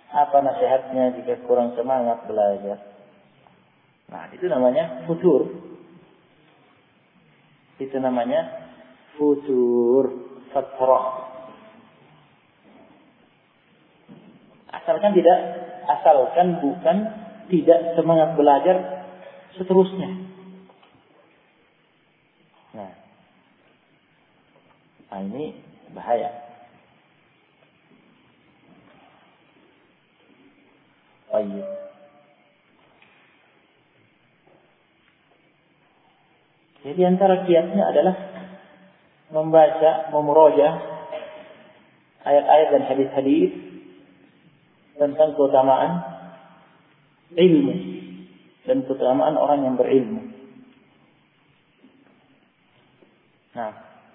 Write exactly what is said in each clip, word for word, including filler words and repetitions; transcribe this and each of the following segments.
Apa nasihatnya jika kurang semangat belajar? Nah, itu namanya futur. Itu namanya futur, fatrah. Asalkan tidak, asalkan bukan tidak semangat belajar seterusnya. Nah, nah ini bahaya. Baik. Jadi antara kiatnya adalah membaca, memurojaah ayat-ayat dan hadis-hadis tentang keutamaan ilmu dan keutamaan orang yang berilmu. Nah,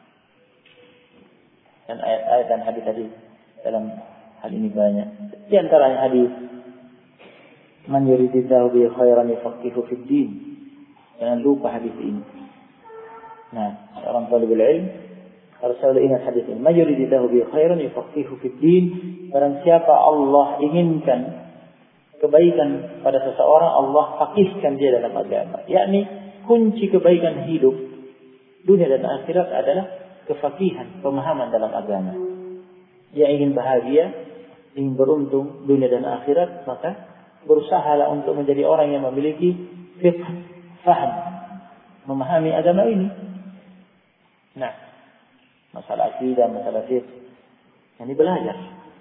dan ayat-ayat dan hadis-hadis dalam hal ini banyak. Di antaranya hadis man yuridillahu bihi khairan yufaqihuhu fid din. Jangan lupa hadis ini. Nah, seorang talibul ilm harus selalu ingat hadis ini. Man yuridillahu bihi khairan yufaqihuhu fid din. Barang siapa Allah inginkan kebaikan pada seseorang, Allah faqihkan dia dalam agama. Yakni kunci kebaikan hidup dunia dan akhirat adalah kefakihan, pemahaman dalam agama. Dia ingin bahagia, ingin beruntung dunia dan akhirat, maka berusahalah untuk menjadi orang yang memiliki fiqh, faham, memahami agama ini. Nah, masalah akidah, masalah fiqh, ini belajar.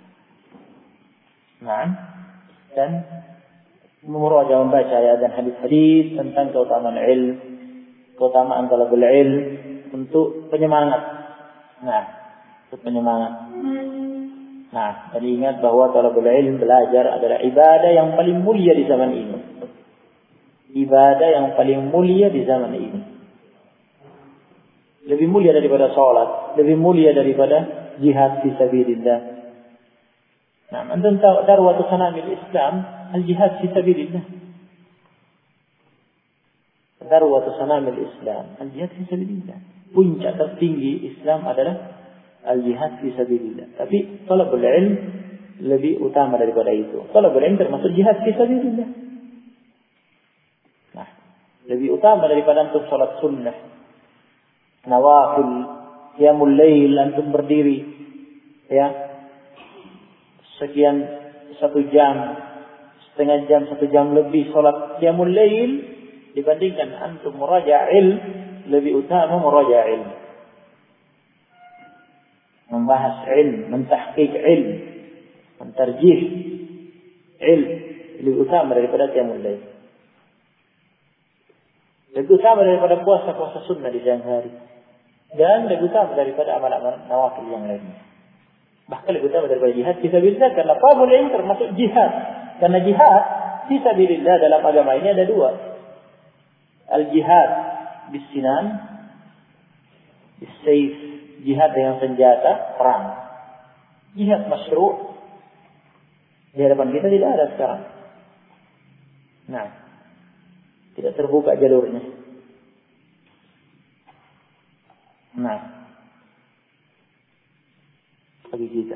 Nah, dan memurojaah membaca ayat dan hadis-hadis tentang keutamaan ilmu, keutamaan talabul ilm untuk penyemangat. Nah, untuk penyemangat. Nah, dan ingat bahwa talabul ilm, belajar adalah ibadah yang paling mulia di zaman ini. Ibadah yang paling mulia di zaman ini. Lebih mulia daripada salat, lebih mulia daripada jihad fi sabilillah. Nah, antum tahu darwatu sanamil Islam, al-jihad fi sabilillah. Darwatu sanamil Islam, al-jihad fi sabilillah. Puncak tertinggi Islam adalah al-jihad fi sabilillah. Tapi talabul ilm lebih utama daripada itu. Talabul ilm termasuk jihad fi sabilillah. Nah, lebih utama daripada antum salat sunnah, nawafil, qiyamul lail, antum berdiri ya sekian satu jam, setengah jam, satu jam lebih salat qiyamul lail dibandingkan antum muraja' ilm, lebih utama muraja' ilm. Membahas ilm, mentahqiq ilm, mentarjih ilm lebih utama daripada qiyamul lail. Lebih utama daripada puasa-puasa sunnah di siang hari. Dan lebih utama daripada amal-amal nawafil yang lainnya. Bahkan lebih utama daripada jihad fisabilillah, karena talabul ilm termasuk jihad. Karena jihad fisabilillah dalam agama ini ada dua. Al-jihad bis-sinan, bis-sayf, jihad dengan senjata perang. Jihad masyru' di hadapan kita tidak ada sekarang. Nah, tidak terbuka jalurnya. Nah, bagi kita.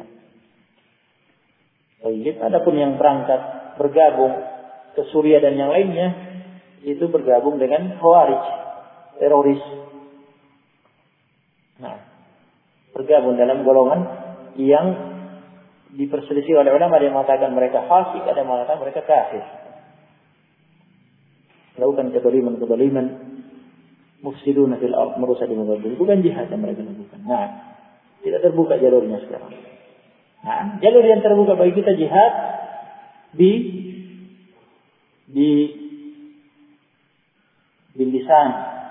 Baik, adapun yang berangkat bergabung ke Suriah dan yang lainnya, itu bergabung dengan Khawarij, teroris. Nah, bergabung dalam golongan yang diperselisih oleh ulama, ada yang mengatakan mereka fasik, ada yang mengatakan mereka kafir. Melakukan kedoliman-kedoliman, mufsiduna fil ardh, merusak di muka bumi. Bukan jihad yang mereka lakukan. Nah, tidak terbuka jalurnya sekarang. Nah, jalur yang terbuka bagi kita jihad di di di lisan.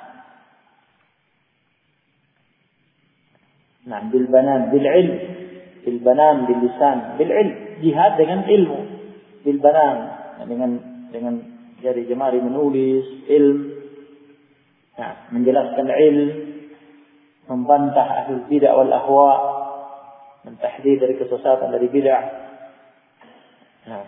Nah, bil banan, bil ilm, bil banan, bil lisan, bil ilm. Jihad dengan ilmu, bil banan, dengan dengan jari jemari menulis ilm, nah, menjelaskan ilm, membantah ahlul bid'ah wal ahwa, mentahdzir dari kesesatan, dari bid'ah. Nah,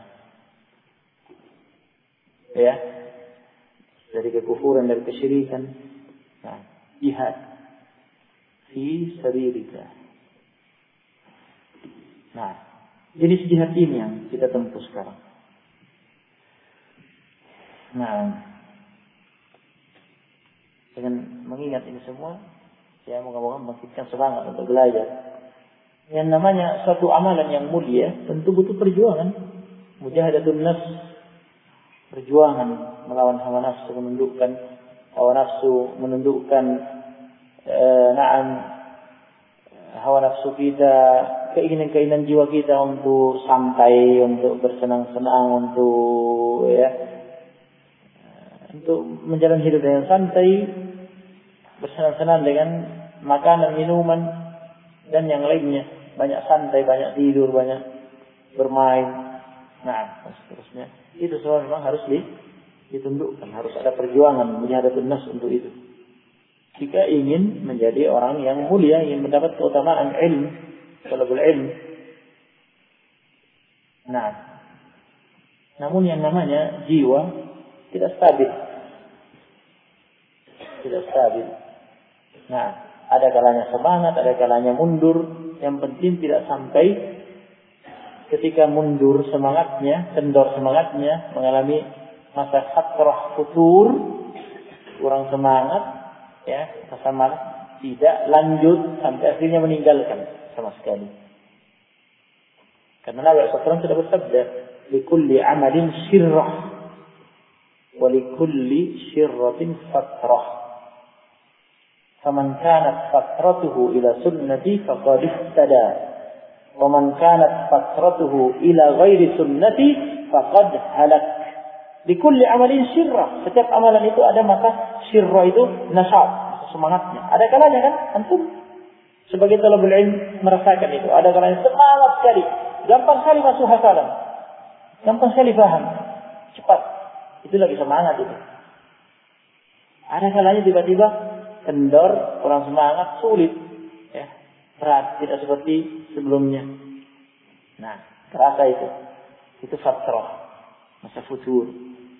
ya, dari kekufuran, dari kesyirikan. Nah, jihad fi sabilillah. Nah, jenis jihad ini yang kita tempuh sekarang. Nah, dengan mengingat ini semua, ya moga-moga membangkitkan semangat untuk belajar. Yang namanya suatu amalan yang mulia tentu butuh perjuangan. Mujahadatun nafs, perjuangan melawan hawa nafsu, menundukkan hawa nafsu, menundukkan eh, na'am hawa nafsu kita, keinginan-keinginan jiwa kita untuk santai, untuk bersenang-senang, untuk ya untuk menjalani hidup dengan santai, bersenang-senang dengan makanan, minuman dan yang lainnya. Banyak santai, banyak tidur, banyak bermain. Nah, seterusnya. Itu semua memang harus ditundukkan. Harus ada perjuangan menghadapi nafs untuk itu. Jika ingin menjadi orang yang mulia, ingin mendapat keutamaan ilmu, talabul ilmu. Nah, namun yang namanya jiwa tidak stabil. Tidak stabil. Nah, ada kalanya semangat, ada kalanya mundur. Yang penting tidak sampai ketika mundur semangatnya, kendor semangatnya, mengalami masa fatrah futur, kurang semangat, ya, rasa malas, tidak lanjut sampai akhirnya meninggalkan sama sekali. Karena Nabi shallallahu alaihi wasallam sudah bersabda, "Likulli amalin syirrah, wa likulli syirratin fatrah." فمن كانت فترته إلى سنتي فقد اهتدى ومن كانت فترته إلى غير سنتي فقد هلك لكل عمل شرة. Setiap amalan itu ada masa syirrah, itu nasyat, semangatnya. Ada kalanya kan antum sebagai talabul ilm merasakan itu. Ada kalanya semangat sekali, gampang sekali masuk hafalan, gampang sekali paham, cepat. Itu lagi semangat itu. Ada kalanya tiba-tiba kendor, kurang semangat, sulit, ya, berat, tidak seperti sebelumnya. Nah, terasa itu, itu fatrah, masa futur.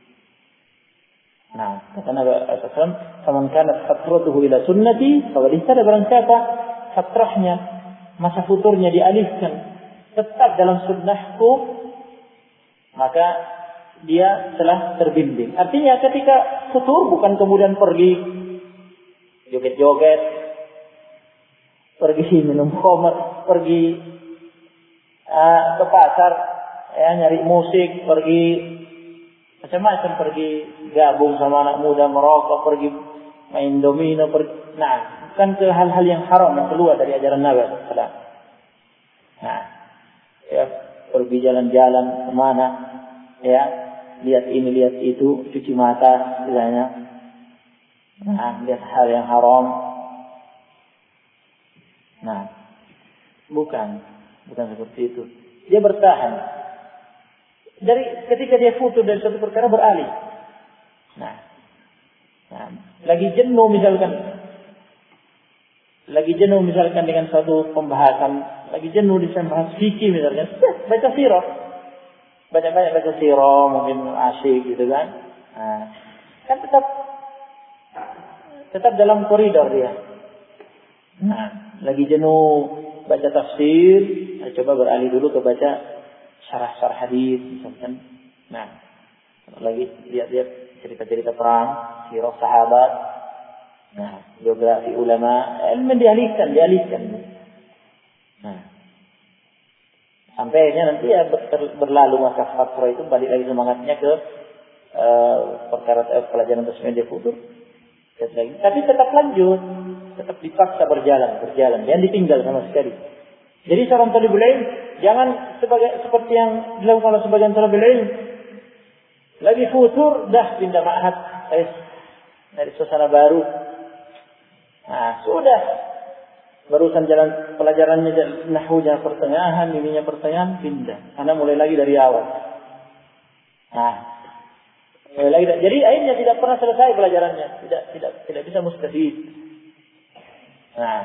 Nah, kata Nabi shallallahu alaihi wasallam, "Faman kanat fatratuhu ila sunnati, faqad ihtada." Barang siapa fatrahnya, masa futurnya dialihkan tetap dalam sunnahku, maka dia telah terbimbing. Artinya ketika futur bukan kemudian pergi joget-joget, pergi minum khamr, pergi uh, ke pasar, ya, nyari musik, pergi macam-macam, pergi gabung sama anak muda merokok, pergi main domino, pergi, nah, bukan ke hal-hal yang haram yang keluar dari ajaran Nabi shallallahu alaihi wasallam. Nah, ya, pergi jalan-jalan kemana, ya, lihat ini, lihat itu, cuci mata, misalnya. Nah, lihat hal yang haram. Nah, bukan, bukan seperti itu. Dia bertahan. Dari ketika dia futur dari satu perkara beralih. Nah, nah, lagi jenuh misalkan, lagi jenuh misalkan dengan satu pembahasan, lagi jenuh di bahas fikih misalkan, baca sirah, banyak-banyak baca sirah, mungkin asyik gitu kan. Nah, kan tetap tetap dalam koridor dia. Nah, lagi jenuh baca tafsir, nah, coba beralih dulu ke baca syarah-syarah hadis misalkan. Nah, lagi lihat-lihat cerita-cerita perang, sirah sahabat, nah, biografi ulama, ilmu dialihkan, dialihkan. Nah, sampai akhirnya nanti ya berlalu masa fatrah itu, balik lagi semangatnya ke uh, perkara uh, pelajaran tersebut futur. Tapi tetap lanjut, tetap dipaksa berjalan, berjalan, jangan ditinggal sama sekali. Jadi seorang talibul ilm jangan sebagai seperti yang dilakukan oleh sebagian talibul ilm, lagi futur dah pindah ma'had, eh, dari suasana baru. Nah, sudah barusan jalan pelajarannya nahwunya pertengahan, ininya pertengahan, pindah, karena mulai lagi dari awal. Nah, lagi, jadi akhirnya tidak pernah selesai pelajarannya, tidak tidak tidak bisa mustafid. Nah,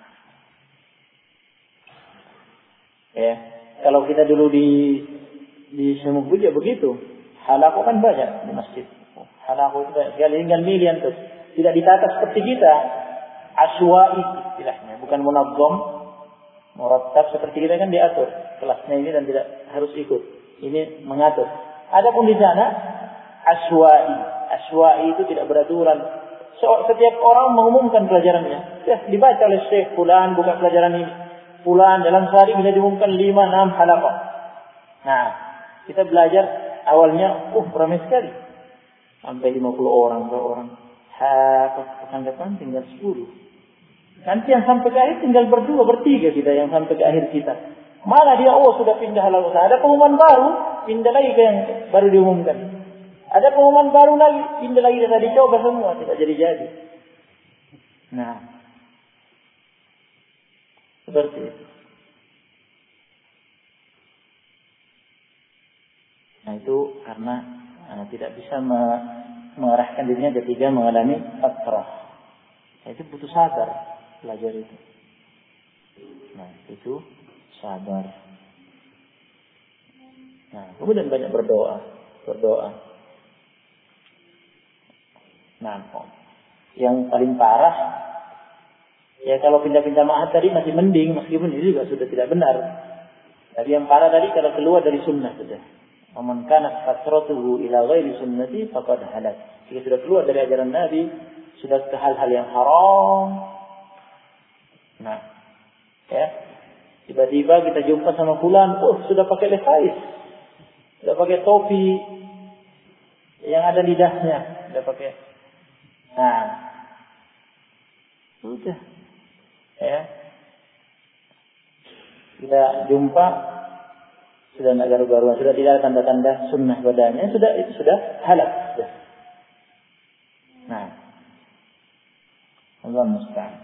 ya, kalau kita dulu di di Semuk Buja begitu, halaqah kan banyak di masjid. Halaqah itu banyak sekali, tinggal milian tuh, tidak ditata seperti kita, aswa'i istilahnya, bukan munazzam. Murattab seperti kita kan diatur kelasnya ini dan tidak harus ikut. Ini mengatur. Adapun di sana aswa'i. Aswa'i itu tidak beraturan. Setiap orang mengumumkan pelajarannya. Ya, dibaca oleh Syekh fulan buka pelajaran ini. Fulan dalam sehari bisa diumumkan lima enam halaqah. Nah, kita belajar awalnya uh ramai sekali. Sampai lima puluh orang per orang. Ha, pekan depan tinggal sepuluh. Nanti yang sampai ke akhir tinggal berdua, bertiga kita yang sampai ke akhir kita. Mana dia, oh sudah pindah halal. Ada pengumuman baru, pindah lagi ke yang baru diumumkan. Ada pengumuman baru lagi, pindah lagi tadi coba semua, tidak jadi-jadi. Nah, seperti itu. Nah itu karena uh, tidak bisa me- mengarahkan dirinya ketika mengalami fatrah. Nah, itu butuh sabar. Belajar itu. Nah, itu sabar. Nah, kemudian banyak berdoa, berdoa. Nah, yang paling parah, ya kalau pindah-pindah ma'had tadi masih mending, meskipun ini juga sudah tidak benar. Tapi yang parah tadi kalau keluar dari sunnah sudah. Man kana fatratuhu ila ghairi sunnati faqad halak. Jika sudah keluar dari ajaran Nabi, sudah ke hal-hal yang haram. Nah, ya, tiba-tiba kita jumpa sama fulan, oh sudah pakai levi's, sudah pakai topi yang ada lidahnya, sudah pakai. Nah, sudah, ya, kita jumpa sudah tidak garu-garuan, sudah tidak ada tanda-tanda sunnah badannya, sudah itu sudah halal, sudah. Nah, Allah musta'an.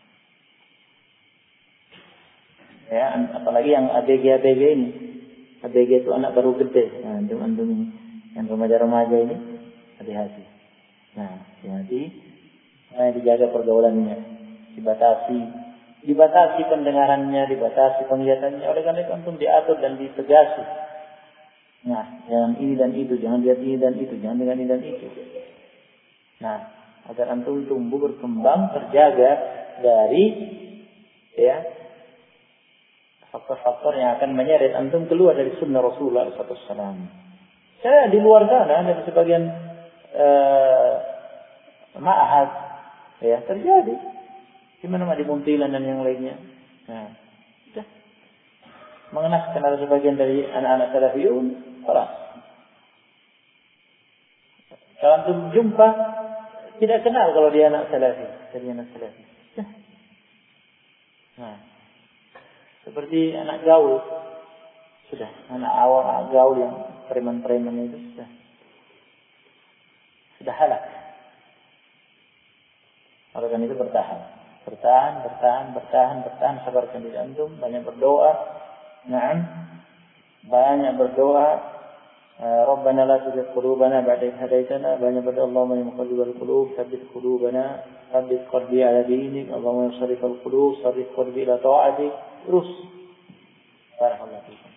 Ya, apalagi yang A B G-A B G ini. A B G itu anak baru gede. Nah, antum-antum ini. Yang remaja-remaja ini. Hati-hati. Nah, hati-hati. Nah, dijaga pergaulannya. Dibatasi. Dibatasi pendengarannya. Dibatasi penglihatannya. Oleh karena itu antum diatur dan ditegasi. Nah, jangan ini dan itu. Jangan lihat ini dan itu. Jangan dengar ini dan itu. Nah, agar antum tumbuh berkembang. Terjaga dari ya faktor-faktor yang akan menyeret antum keluar dari sunnah Rasulullah shallallahu alaihi wasallam. Saya di luar sana ada sebagian uh, ma'had ya terjadi di mana di Muntilan dan yang lainnya. Nah, sudah mengenaskan ada sebagian dari anak-anak salafiyun, keras. Kalau antum jumpa tidak kenal kalau dia anak salafi, dari anak salafi. Nah, seperti anak gaul. Sudah. Anak awal, anak gaul yang preman-preman itu sudah. Sudah halak. Oleh karena itu bertahan. Bertahan, bertahan, bertahan, bertahan. Sabarkan diri antum. Banyak berdoa. Naam. Banyak berdoa. Rabbana la tuzigh qulubana ba'da idh hadaytana. Banyak berdoa Allahumma ya muqallibal qulub tsabbit qulubana tsabbit qalbi ala dinik. Allahumma ya sharifal qulub sarrif qalbi ila ta'atik. Terus. Barakallahu fiik.